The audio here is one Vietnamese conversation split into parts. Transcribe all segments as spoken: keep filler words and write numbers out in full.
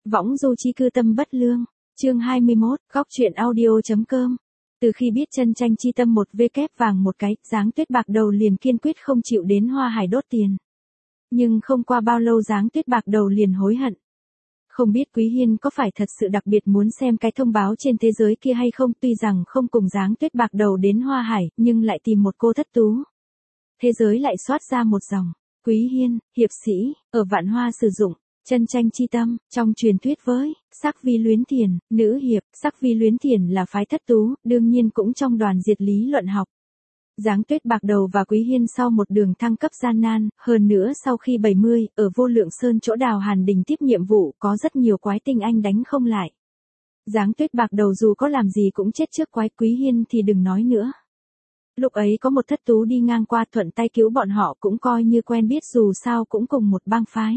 Võng du chi cư tâm bất lương, chương hai mươi mốt, góc truyện audio.com. Từ khi biết chân tranh chi tâm một vê kép vàng một cái, Giáng Tuyết bạc đầu liền kiên quyết không chịu đến Hoa Hải đốt tiền. Nhưng không qua bao lâu Giáng Tuyết bạc đầu liền hối hận. Không biết Quý Hiên có phải thật sự đặc biệt muốn xem cái thông báo trên thế giới kia hay không, tuy rằng không cùng Giáng Tuyết bạc đầu đến Hoa Hải, nhưng lại tìm một cô thất tú. Thế giới lại soát ra một dòng, Quý Hiên, hiệp sĩ, ở Vạn Hoa sử dụng. Chân tranh chi tâm, trong truyền thuyết với, Sắc Vi Luyến Thiền, nữ hiệp, Sắc Vi Luyến Thiền là phái thất tú, đương nhiên cũng trong đoàn diệt lý luận học. Giáng Tuyết bạc đầu và Quý Hiên sau một đường thăng cấp gian nan, hơn nữa sau khi bảy mươi, ở Vô Lượng Sơn chỗ Đào Hàn Đình tiếp nhiệm vụ, có rất nhiều quái tinh anh đánh không lại. Giáng Tuyết bạc đầu dù có làm gì cũng chết trước quái, Quý Hiên thì đừng nói nữa. Lúc ấy có một thất tú đi ngang qua thuận tay cứu bọn họ cũng coi như quen biết, dù sao cũng cùng một bang phái.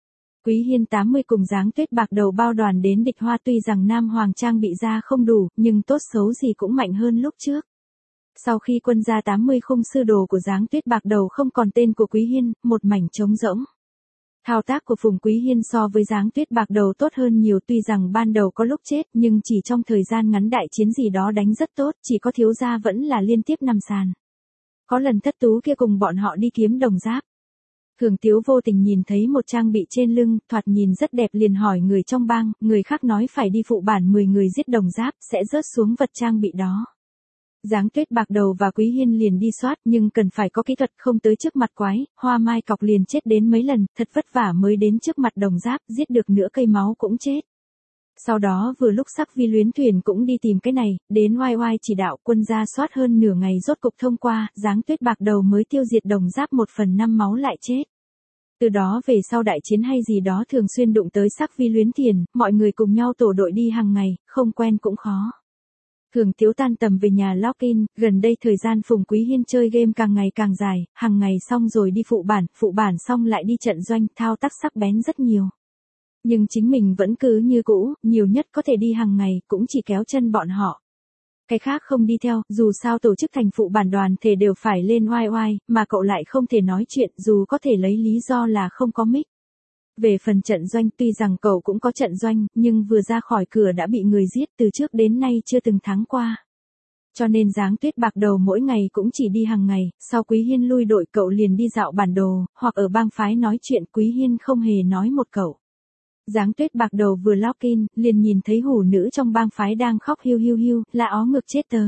Quý Hiên tám mươi cùng Giáng Tuyết bạc đầu bao đoàn đến địch Hoa, tuy rằng Nam Hoàng trang bị ra không đủ, nhưng tốt xấu gì cũng mạnh hơn lúc trước. Sau khi quân ra tám mươi khung sư đồ của Giáng Tuyết bạc đầu không còn tên của Quý Hiên, một mảnh trống rỗng. Thao tác của Phùng Quý Hiên so với Giáng Tuyết bạc đầu tốt hơn nhiều, tuy rằng ban đầu có lúc chết, nhưng chỉ trong thời gian ngắn đại chiến gì đó đánh rất tốt, chỉ có thiếu gia vẫn là liên tiếp nằm sàn. Có lần thất tú kia cùng bọn họ đi kiếm đồng giáp. Thường Tiếu vô tình nhìn thấy một trang bị trên lưng, thoạt nhìn rất đẹp liền hỏi người trong bang, người khác nói phải đi phụ bản mười người giết đồng giáp, sẽ rớt xuống vật trang bị đó. Giáng Tuyết bạc đầu và Quý Hiên liền đi soát, nhưng cần phải có kỹ thuật, không tới trước mặt quái, Hoa Mai Cọc liền chết đến mấy lần, thật vất vả mới đến trước mặt đồng giáp, giết được nửa cây máu cũng chết. Sau đó vừa lúc Sắc Vi Luyến Thuyền cũng đi tìm cái này, đến oai oai chỉ đạo, quân ra soát hơn nửa ngày rốt cục thông qua, Giáng Tuyết bạc đầu mới tiêu diệt đồng giáp một phần năm máu lại chết. Từ đó về sau đại chiến hay gì đó thường xuyên đụng tới Sắc Vi Luyến Thiền, mọi người cùng nhau tổ đội đi hàng ngày, không quen cũng khó. Thường Tiếu tan tầm về nhà login, gần đây thời gian Phùng Quý Hiên chơi game càng ngày càng dài, hàng ngày xong rồi đi phụ bản, phụ bản xong lại đi trận doanh, thao tác sắc bén rất nhiều. Nhưng chính mình vẫn cứ như cũ, nhiều nhất có thể đi hàng ngày, cũng chỉ kéo chân bọn họ. Cái khác không đi theo, dù sao tổ chức thành phụ bản đoàn thể đều phải lên oai oai, mà cậu lại không thể nói chuyện, dù có thể lấy lý do là không có mic. Về phần trận doanh, tuy rằng cậu cũng có trận doanh, nhưng vừa ra khỏi cửa đã bị người giết, từ trước đến nay chưa từng thắng qua. Cho nên Giáng Tuyết bạc đầu mỗi ngày cũng chỉ đi hàng ngày, sau Quý Hiên lui đội cậu liền đi dạo bản đồ, hoặc ở bang phái nói chuyện, Quý Hiên không hề nói một cậu. Giáng Tuyết bạc đầu vừa login, liền nhìn thấy hủ nữ trong bang phái đang khóc hiu hiu hiu, là ó ngực chết tớ.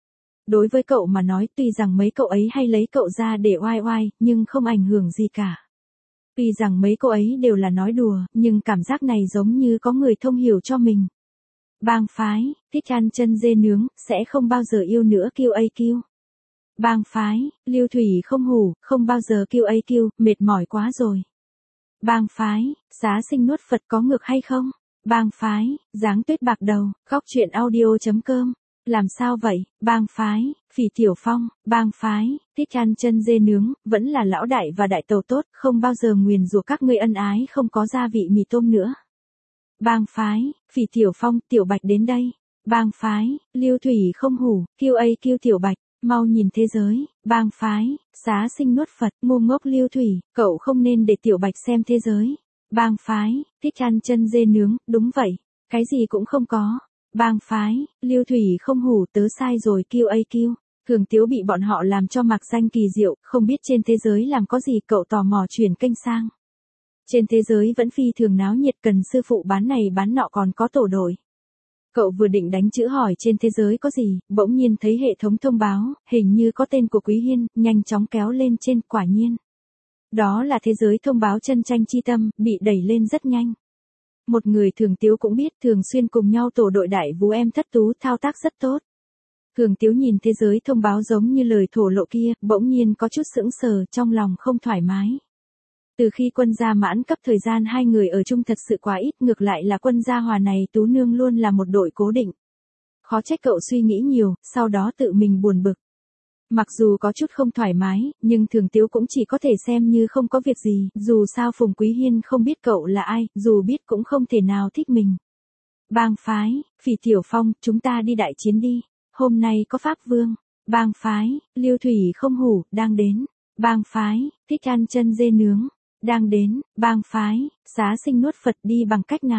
Đối với cậu mà nói, tuy rằng mấy cậu ấy hay lấy cậu ra để oai oai, nhưng không ảnh hưởng gì cả. Tuy rằng mấy cô ấy đều là nói đùa, nhưng cảm giác này giống như có người thông hiểu cho mình. Bang phái, thích ăn chân dê nướng, sẽ không bao giờ yêu nữa kiu a kiu. Bang phái, Lưu Thủy không hủ, không bao giờ kiu a kiu, mệt mỏi quá rồi. Bang phái, Xá Sinh nuốt Phật có ngược hay không? Bang phái, Giáng Tuyết bạc đầu, góc truyện audio.com. Làm sao vậy? Bang phái, Phỉ Tiểu Phong, bang phái, thích ăn chân dê nướng, vẫn là lão đại và đại tàu tốt, không bao giờ nguyền rủa các ngươi ân ái không có gia vị mì tôm nữa. Bang phái, Phỉ Tiểu Phong, Tiểu Bạch đến đây. Bang phái, Lưu Thủy không hủ, kiu a kiu Tiểu Bạch, mau nhìn thế giới. Bang phái, Xá Sinh nuốt Phật, ngu ngốc Lưu Thủy, cậu không nên để Tiểu Bạch xem thế giới. Bang phái, thích ăn chân dê nướng, đúng vậy, cái gì cũng không có. Bang phái, Lưu Thủy không hủ, tớ sai rồi kiu a kiu. Thường Tiếu bị bọn họ làm cho mặc danh kỳ diệu, không biết trên thế giới làm có gì, cậu tò mò chuyển kênh sang. Trên thế giới vẫn phi thường náo nhiệt, cần sư phụ bán này bán nọ còn có tổ đội. Cậu vừa định đánh chữ hỏi trên thế giới có gì, bỗng nhiên thấy hệ thống thông báo, hình như có tên của Quý Hiên, nhanh chóng kéo lên trên, quả nhiên. Đó là thế giới thông báo chân tranh chi tâm, bị đẩy lên rất nhanh. Một người Thường Tiếu cũng biết, thường xuyên cùng nhau tổ đội đại vũ em thất tú, thao tác rất tốt. Thường Tiếu nhìn thế giới thông báo giống như lời thổ lộ kia, bỗng nhiên có chút sững sờ, trong lòng không thoải mái. Từ khi quân gia mãn cấp thời gian hai người ở chung thật sự quá ít, ngược lại là quân gia hòa này tú nương luôn là một đội cố định. Khó trách cậu suy nghĩ nhiều, sau đó tự mình buồn bực. Mặc dù có chút không thoải mái, nhưng Thường Tiếu cũng chỉ có thể xem như không có việc gì, dù sao Phùng Quý Hiên không biết cậu là ai, dù biết cũng không thể nào thích mình. Bang phái, Phỉ Tiểu Phong, chúng ta đi đại chiến đi, hôm nay có Pháp Vương. Bang phái, Lưu Thủy không hủ, đang đến. Bang phái, thích ăn chân dê nướng, đang đến. Bang phái, Xá Sinh nuốt Phật, đi bằng cách nào?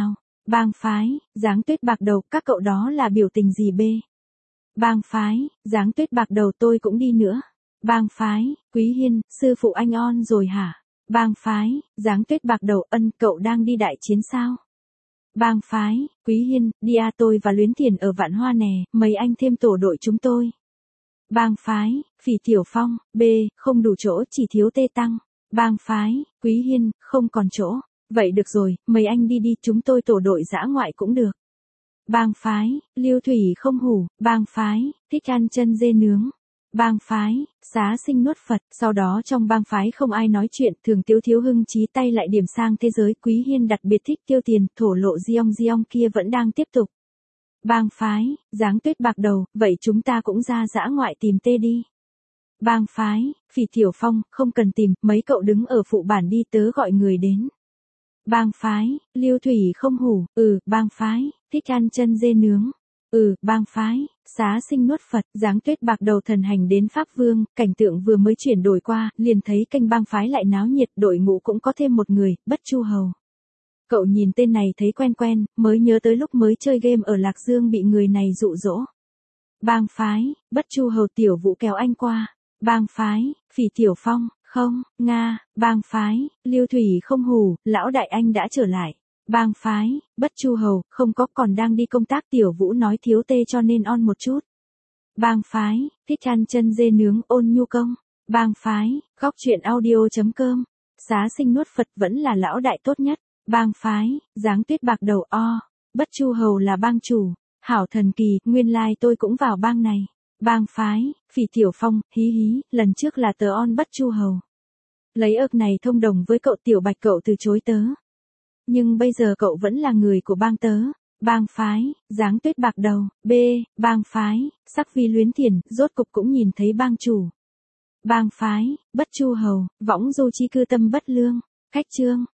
Bang phái, dáng tuyết bạc đầu, các cậu đó là biểu tình gì bê? Bang phái, dáng tuyết bạc đầu tôi cũng đi nữa. Bang phái, Quý Hiên, sư phụ anh on rồi hả? Bang phái, dáng tuyết bạc đầu, ân cậu đang đi đại chiến sao? Bang phái, Quý Hiên, đi à tôi và Luyến Thiền ở Vạn Hoa nè, mấy anh thêm tổ đội chúng tôi. Bang phái, Phỉ Tiểu Phong, B, không đủ chỗ chỉ thiếu Tê Tăng. Bang phái, Quý Hiên, không còn chỗ. Vậy được rồi, mấy anh đi đi, chúng tôi tổ đội dã ngoại cũng được. Bang phái, Lưu Thủy không hủ, bang phái, thích ăn chân dê nướng. Bang phái, xá sinh nuốt Phật, sau đó trong bang phái không ai nói chuyện, thường Tiếu Thiếu Hưng chí tay lại điểm sang thế giới, Quý Hiên đặc biệt thích tiêu tiền, thổ lộ Giong Giong kia vẫn đang tiếp tục. Bang phái, dáng tuyết bạc đầu, vậy chúng ta cũng ra dã ngoại tìm tê đi. Bang phái, Phỉ Tiểu Phong, không cần tìm, mấy cậu đứng ở phụ bản đi tớ gọi người đến. Bang phái, Lưu Thủy không hủ, ừ, bang phái, thích ăn chân dê nướng. Ừ, bang phái, xá sinh nuốt Phật, dáng tuyết bạc đầu thần hành đến Pháp Vương, cảnh tượng vừa mới chuyển đổi qua, liền thấy kênh bang phái lại náo nhiệt, đội ngũ cũng có thêm một người, Bất Chu Hầu. Cậu nhìn tên này thấy quen quen, mới nhớ tới lúc mới chơi game ở Lạc Dương bị người này dụ dỗ. Bang phái, Bất Chu Hầu Tiểu Vũ kéo anh qua. Bang phái, Phỉ Tiểu Phong, không, Nga, bang phái, Lưu Thủy không hù, lão đại anh đã trở lại. Bang phái, Bất Chu Hầu, không có còn đang đi công tác Tiểu Vũ nói thiếu tê cho nên on một chút. Bang phái, thích ăn chân dê nướng ôn nhu công. Bang phái, góc truyện audio.com. Xá sinh nuốt Phật vẫn là lão đại tốt nhất. Bang phái, dáng tuyết bạc đầu o. Bất Chu Hầu là bang chủ. Hảo thần kỳ, nguyên lai like tôi cũng vào bang này. Bang phái, Phỉ Tiểu Phong, hí hí, lần trước là tớ on Bất Chu Hầu. Lấy ức này thông đồng với cậu Tiểu Bạch cậu từ chối tớ. Nhưng bây giờ cậu vẫn là người của bang tớ. Bang phái, dáng tuyết bạc đầu, B, bang phái, sắc vi Luyến Thiền, rốt cục cũng nhìn thấy bang chủ. Bang phái, Bất Chu Hầu, võng du chi cư tâm bất lương, khách chương.